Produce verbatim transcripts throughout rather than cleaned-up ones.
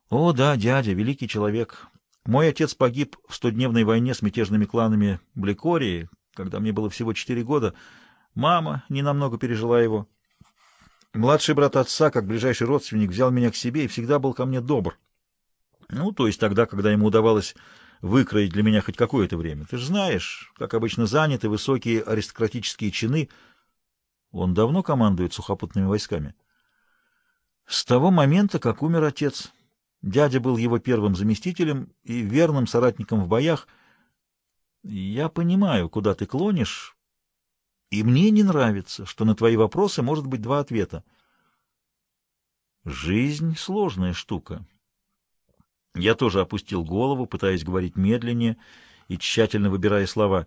О, да, дядя, великий человек. Мой отец погиб в стодневной войне с мятежными кланами Блекории, когда мне было всего четыре года. Мама ненамного пережила его. Младший брат отца, как ближайший родственник, взял меня к себе и всегда был ко мне добр. Ну, то есть тогда, когда ему удавалось выкроить для меня хоть какое-то время. Ты же знаешь, как обычно заняты высокие аристократические чины. Он давно командует сухопутными войсками. С того момента, как умер отец. Дядя был его первым заместителем и верным соратником в боях. Я понимаю, куда ты клонишь, и мне не нравится, что на твои вопросы может быть два ответа. Жизнь — сложная штука. Я тоже опустил голову, пытаясь говорить медленнее и тщательно выбирая слова.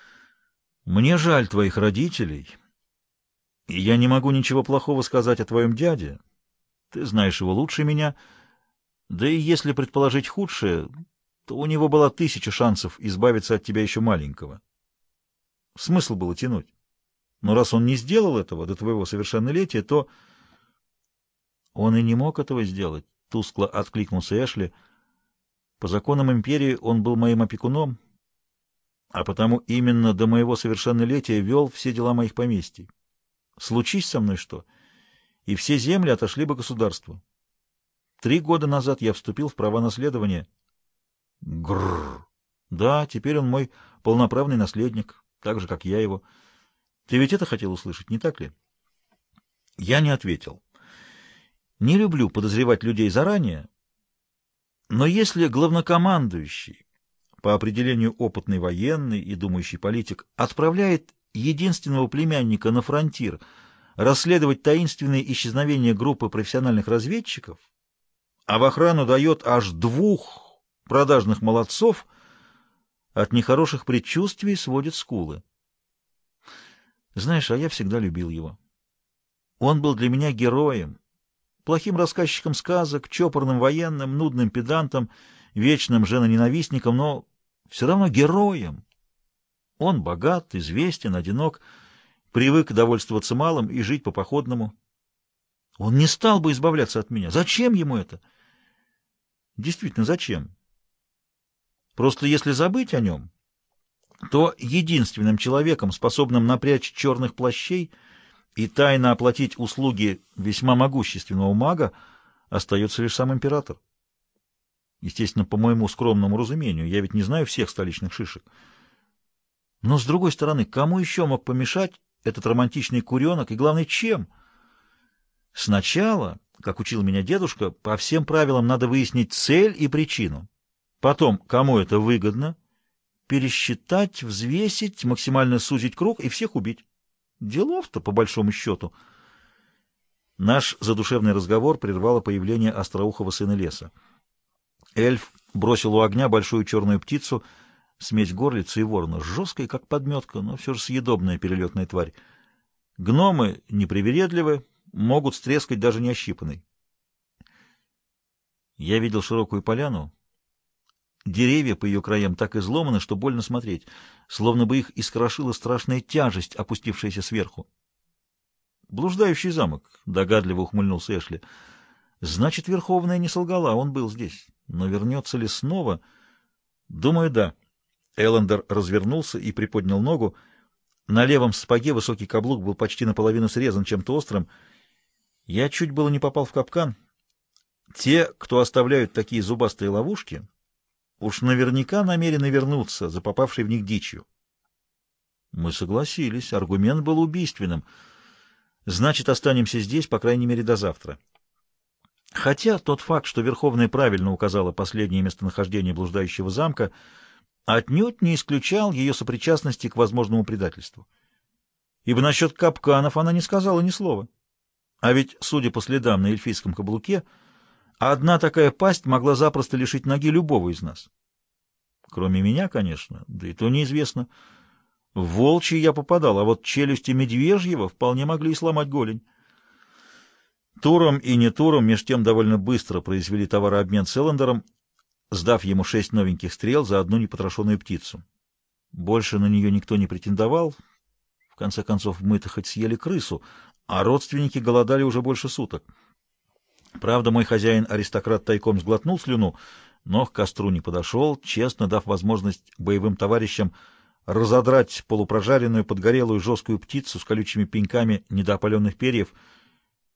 Мне жаль твоих родителей, и я не могу ничего плохого сказать о твоем дяде. Ты знаешь его лучше меня. Да и если предположить худшее, то у него была тысяча шансов избавиться от тебя еще маленького. Смысл было тянуть. Но раз он не сделал этого до твоего совершеннолетия, то... Он и не мог этого сделать, — тускло откликнулся Эшли. По законам империи он был моим опекуном, а потому именно до моего совершеннолетия вел все дела моих поместий. Случись со мной что, и все земли отошли бы государству. Три года назад я вступил в права наследования. Грррр. Да, теперь он мой полноправный наследник, так же, как я его. Ты ведь это хотел услышать, не так ли? Я не ответил. Не люблю подозревать людей заранее, но если главнокомандующий, по определению опытный военный и думающий политик, отправляет единственного племянника на фронтир расследовать таинственные исчезновения группы профессиональных разведчиков, а в охрану дает аж двух продажных молодцов, от нехороших предчувствий сводит скулы. Знаешь, а я всегда любил его. Он был для меня героем, плохим рассказчиком сказок, чопорным военным, нудным педантом, вечным женоненавистником, но все равно героем. Он богат, известен, одинок, привык довольствоваться малым и жить по-походному. Он не стал бы избавляться от меня. Зачем ему это? Действительно, зачем? Просто если забыть о нем, то единственным человеком, способным напрячь черных плащей и тайно оплатить услуги весьма могущественного мага, остается лишь сам император. Естественно, по моему скромному разумению, я ведь не знаю всех столичных шишек. Но, с другой стороны, кому еще мог помешать этот романтичный куренок, и, главное, чем? Сначала, как учил меня дедушка, по всем правилам надо выяснить цель и причину. Потом, кому это выгодно, пересчитать, взвесить, максимально сузить круг и всех убить. Делов-то, по большому счету. Наш задушевный разговор прервало появление остроухого сына леса. Эльф бросил у огня большую черную птицу, смесь горлицы и ворона, жесткая, как подметка, но все же съедобная перелетная тварь. Гномы непривередливы, могут стрескать даже не ощипанный. Я видел широкую поляну. Деревья по ее краям так изломаны, что больно смотреть, словно бы их искрошила страшная тяжесть, опустившаяся сверху. «Блуждающий замок», — догадливо ухмыльнулся Эшли. «Значит, Верховная не солгала, он был здесь. Но вернется ли снова?» «Думаю, да». Эллендер развернулся и приподнял ногу. На левом сапоге высокий каблук был почти наполовину срезан чем-то острым. Я чуть было не попал в капкан. Те, кто оставляют такие зубастые ловушки, уж наверняка намерены вернуться за попавшей в них дичью. Мы согласились, аргумент был убийственным. Значит, останемся здесь, по крайней мере, до завтра. Хотя тот факт, что Верховная правильно указала последнее местонахождение блуждающего замка, отнюдь не исключал ее сопричастности к возможному предательству. Ибо насчет капканов она не сказала ни слова. А ведь, судя по следам на эльфийском каблуке, одна такая пасть могла запросто лишить ноги любого из нас. Кроме меня, конечно, да и то неизвестно. В волчьи я попадал, а вот челюсти медвежьего вполне могли и сломать голень. Туром и не Туром меж тем довольно быстро произвели товарообмен с Эллендером, сдав ему шесть новеньких стрел за одну непотрошенную птицу. Больше на нее никто не претендовал. В конце концов, мы-то хоть съели крысу, а родственники голодали уже больше суток. Правда, мой хозяин-аристократ тайком сглотнул слюну, но к костру не подошел, честно дав возможность боевым товарищам разодрать полупрожаренную, подгорелую жесткую птицу с колючими пеньками недоопаленных перьев.